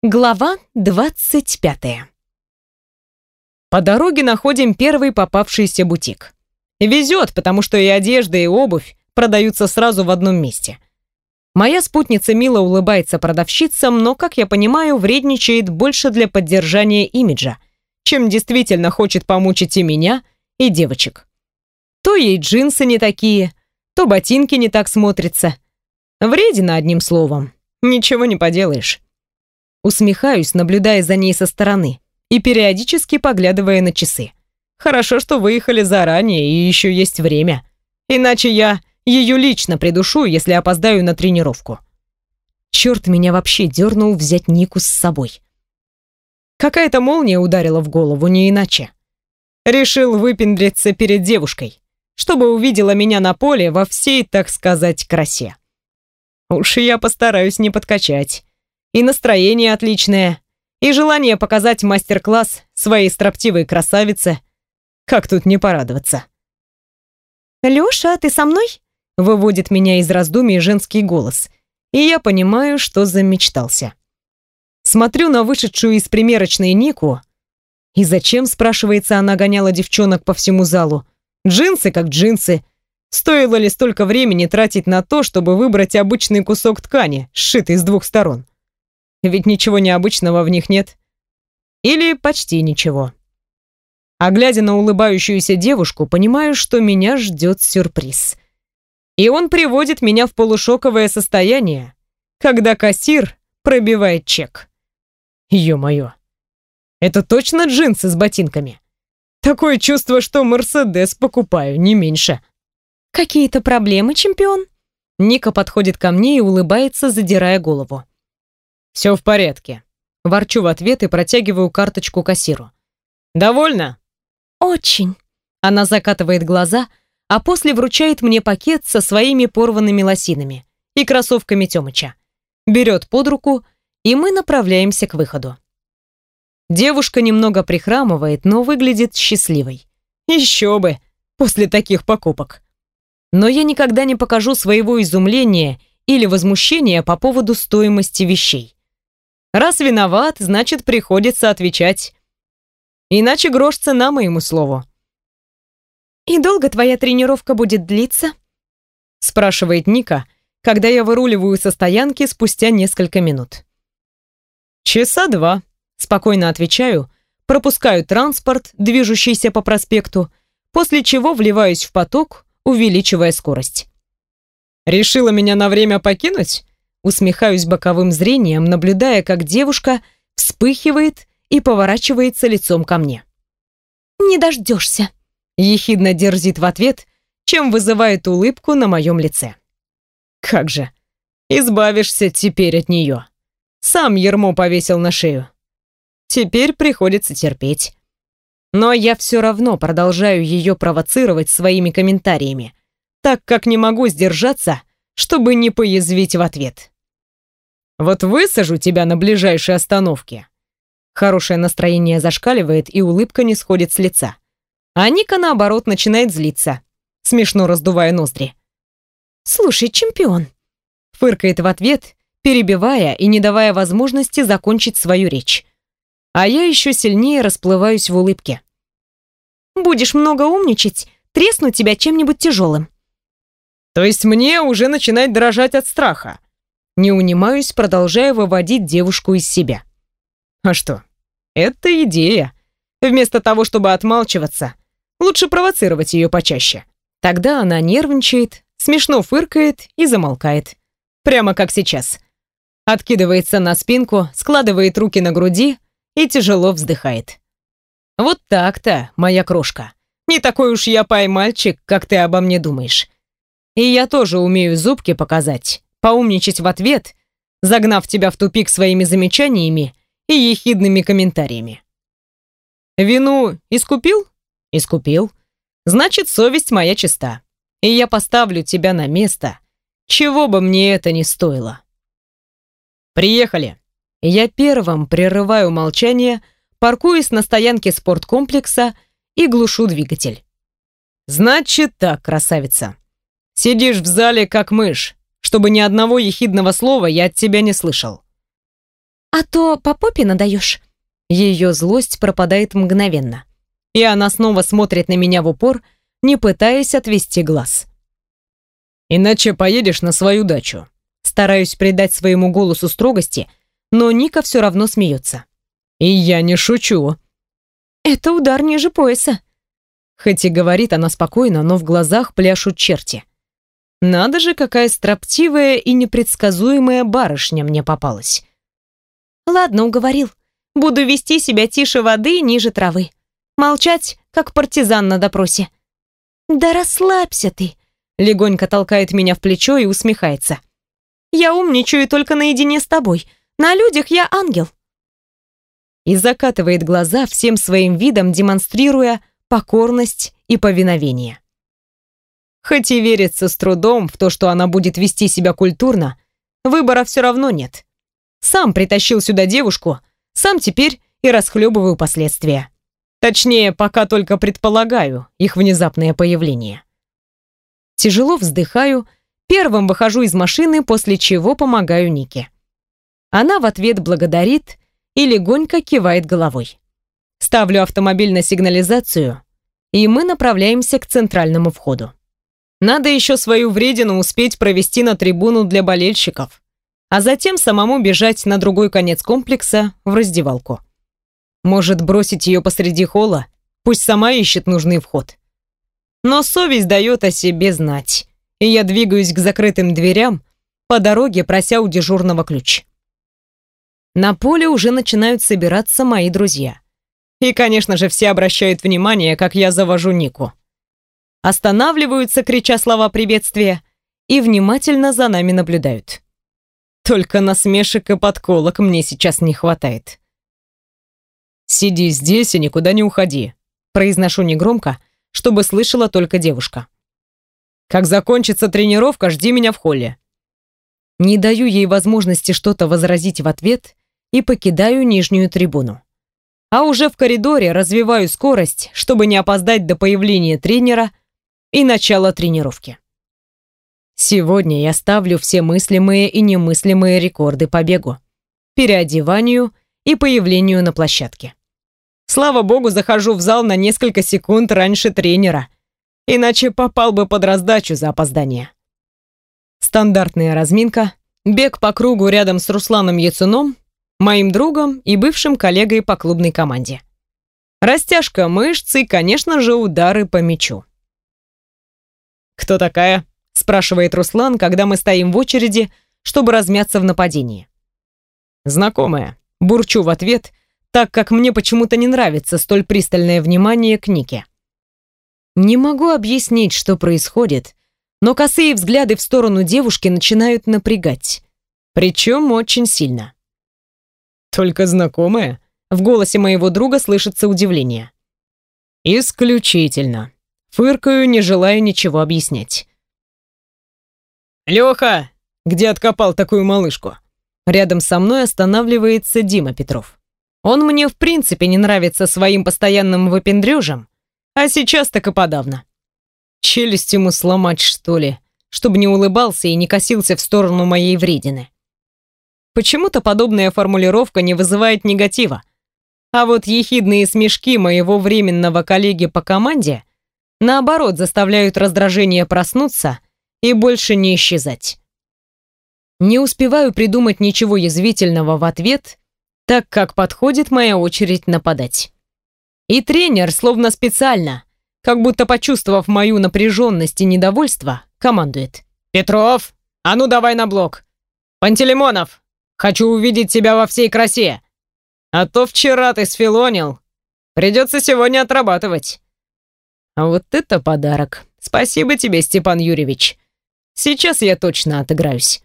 Глава 25. По дороге находим первый попавшийся бутик. Везет, потому что и одежда, и обувь продаются сразу в одном месте. Моя спутница мило улыбается продавщицам, но, как я понимаю, вредничает больше для поддержания имиджа, чем действительно хочет помучить и меня, и девочек. То ей джинсы не такие, то ботинки не так смотрятся. Вредина, одним словом. Ничего не поделаешь. Усмехаюсь, наблюдая за ней со стороны и периодически поглядывая на часы. Хорошо, что выехали заранее и еще есть время. Иначе я ее лично придушу, если опоздаю на тренировку. Черт меня вообще дернул взять Нику с собой. Какая-то молния ударила в голову, не иначе. Решил выпендриться перед девушкой, чтобы увидела меня на поле во всей, так сказать, красе. Уж я постараюсь не подкачать. И настроение отличное, и желание показать мастер-класс своей строптивой красавице. Как тут не порадоваться? «Лёша, ты со мной?» — выводит меня из раздумий женский голос, и я понимаю, что замечтался. Смотрю на вышедшую из примерочной Нику, и зачем, спрашивается, она гоняла девчонок по всему залу? Джинсы как джинсы. Стоило ли столько времени тратить на то, чтобы выбрать обычный кусок ткани, сшитый с двух сторон? Ведь ничего необычного в них нет. Или почти ничего. А глядя на улыбающуюся девушку, понимаю, что меня ждет сюрприз. И он приводит меня в полушоковое состояние, когда кассир пробивает чек. Ё-моё, это точно джинсы с ботинками? Такое чувство, что Мерседес покупаю, не меньше. «Какие-то проблемы, чемпион?» Ника подходит ко мне и улыбается, задирая голову. «Все в порядке». Ворчу в ответ и протягиваю карточку кассиру. «Довольно?» «Очень». Она закатывает глаза, а после вручает мне пакет со своими порванными лосинами и кроссовками Тёмыча. Берет под руку, и мы направляемся к выходу. Девушка немного прихрамывает, но выглядит счастливой. Еще бы, после таких покупок. Но я никогда не покажу своего изумления или возмущения по поводу стоимости вещей. Раз виноват, значит, приходится отвечать. Иначе грош цена моему слову. «И долго твоя тренировка будет длиться?» спрашивает Ника, когда я выруливаю со стоянки спустя несколько минут. «Часа 2», спокойно отвечаю, пропускаю транспорт, движущийся по проспекту, после чего вливаюсь в поток, увеличивая скорость. «Решила меня на время покинуть?» Усмехаюсь боковым зрением, наблюдая, как девушка вспыхивает и поворачивается лицом ко мне. «Не дождешься», — ехидно дерзит в ответ, чем вызывает улыбку на моем лице. «Как же, избавишься теперь от нее. Сам ярмо повесил на шею. Теперь приходится терпеть. Но я все равно продолжаю ее провоцировать своими комментариями, так как не могу сдержаться, чтобы не поязвить в ответ. Вот высажу тебя на ближайшей остановке». Хорошее настроение зашкаливает, и улыбка не сходит с лица. А Ника, наоборот, начинает злиться, смешно раздувая ноздри. «Слушай, чемпион», — фыркает в ответ, перебивая и не давая возможности закончить свою речь. А я еще сильнее расплываюсь в улыбке. «Будешь много умничать, тресну тебя чем-нибудь тяжелым». «То есть мне уже начинать дрожать от страха?» Не унимаюсь, продолжая выводить девушку из себя. А что? Это идея. Вместо того, чтобы отмалчиваться, лучше провоцировать ее почаще. Тогда она нервничает, смешно фыркает и замолкает. Прямо как сейчас. Откидывается на спинку, складывает руки на груди и тяжело вздыхает. Вот так-то, моя крошка. Не такой уж я пай-мальчик, как ты обо мне думаешь. И я тоже умею зубки показать, поумничать в ответ, загнав тебя в тупик своими замечаниями и ехидными комментариями. Вину искупил? Искупил. Значит, совесть моя чиста. И я поставлю тебя на место, чего бы мне это ни стоило. Приехали. Я первым прерываю молчание, паркуюсь на стоянке спорткомплекса и глушу двигатель. Значит так, красавица. Сидишь в зале как мышь, чтобы ни одного ехидного слова я от тебя не слышал. А то по попе надаешь». Ее злость пропадает мгновенно. И она снова смотрит на меня в упор, не пытаясь отвести глаз. «Иначе поедешь на свою дачу». Стараюсь придать своему голосу строгости, но Ника все равно смеется. «И я не шучу». «Это удар ниже пояса». Хоть и говорит она спокойно, но в глазах пляшут черти. Надо же, какая строптивая и непредсказуемая барышня мне попалась. «Ладно, уговорил. Буду вести себя тише воды, ниже травы. Молчать, как партизан на допросе». «Да расслабься ты», — легонько толкает меня в плечо и усмехается. «Я умничаю только наедине с тобой. На людях я ангел». И закатывает глаза, всем своим видом демонстрируя покорность и повиновение. Хоть и верится с трудом в то, что она будет вести себя культурно, выбора все равно нет. Сам притащил сюда девушку, сам теперь и расхлебываю последствия. Точнее, пока только предполагаю их внезапное появление. Тяжело вздыхаю, первым выхожу из машины, после чего помогаю Нике. Она в ответ благодарит и легонько кивает головой. Ставлю автомобиль на сигнализацию, и мы направляемся к центральному входу. Надо еще свою вредину успеть провести на трибуну для болельщиков, а затем самому бежать на другой конец комплекса в раздевалку. Может, бросить ее посреди холла, пусть сама ищет нужный вход. Но совесть дает о себе знать, и я двигаюсь к закрытым дверям, по дороге прося у дежурного ключ. На поле уже начинают собираться мои друзья. И, конечно же, все обращают внимание, как я завожу Нику. Останавливаются, крича слова приветствия, и внимательно за нами наблюдают. Только насмешек и подколок мне сейчас не хватает. «Сиди здесь и никуда не уходи», — произношу негромко, чтобы слышала только девушка. «Как закончится тренировка, жди меня в холле». Не даю ей возможности что-то возразить в ответ и покидаю нижнюю трибуну. А уже в коридоре развиваю скорость, чтобы не опоздать до появления тренера и начала тренировки. Сегодня я ставлю все мыслимые и немыслимые рекорды по бегу, переодеванию и появлению на площадке. Слава богу, захожу в зал на несколько секунд раньше тренера, иначе попал бы под раздачу за опоздание. Стандартная разминка, бег по кругу рядом с Русланом Яцуном, моим другом и бывшим коллегой по клубной команде. Растяжка мышц и, конечно же, удары по мячу. «Кто такая?» — спрашивает Руслан, когда мы стоим в очереди, чтобы размяться в нападении. «Знакомая», — бурчу в ответ, так как мне почему-то не нравится столь пристальное внимание к Нике. Не могу объяснить, что происходит, но косые взгляды в сторону девушки начинают напрягать. Причем очень сильно. «Только знакомая?» — в голосе моего друга слышится удивление. «Исключительно». Фыркаю, не желая ничего объяснять. «Леха, где откопал такую малышку?» Рядом со мной останавливается Дима Петров. Он мне в принципе не нравится своим постоянным выпендрежем, а сейчас так и подавно. Челюсть ему сломать, что ли, чтобы не улыбался и не косился в сторону моей вредины. Почему-то подобная формулировка не вызывает негатива, а вот ехидные смешки моего временного коллеги по команде наоборот заставляют раздражение проснуться и больше не исчезать. Не успеваю придумать ничего язвительного в ответ, так как подходит моя очередь нападать. И тренер, словно специально, как будто почувствовав мою напряженность и недовольство, командует. «Петров, а ну давай на блок! Пантелеймонов, хочу увидеть тебя во всей красе! А то вчера ты сфилонил, придется сегодня отрабатывать». А вот это подарок. Спасибо тебе, Степан Юрьевич. Сейчас я точно отыграюсь.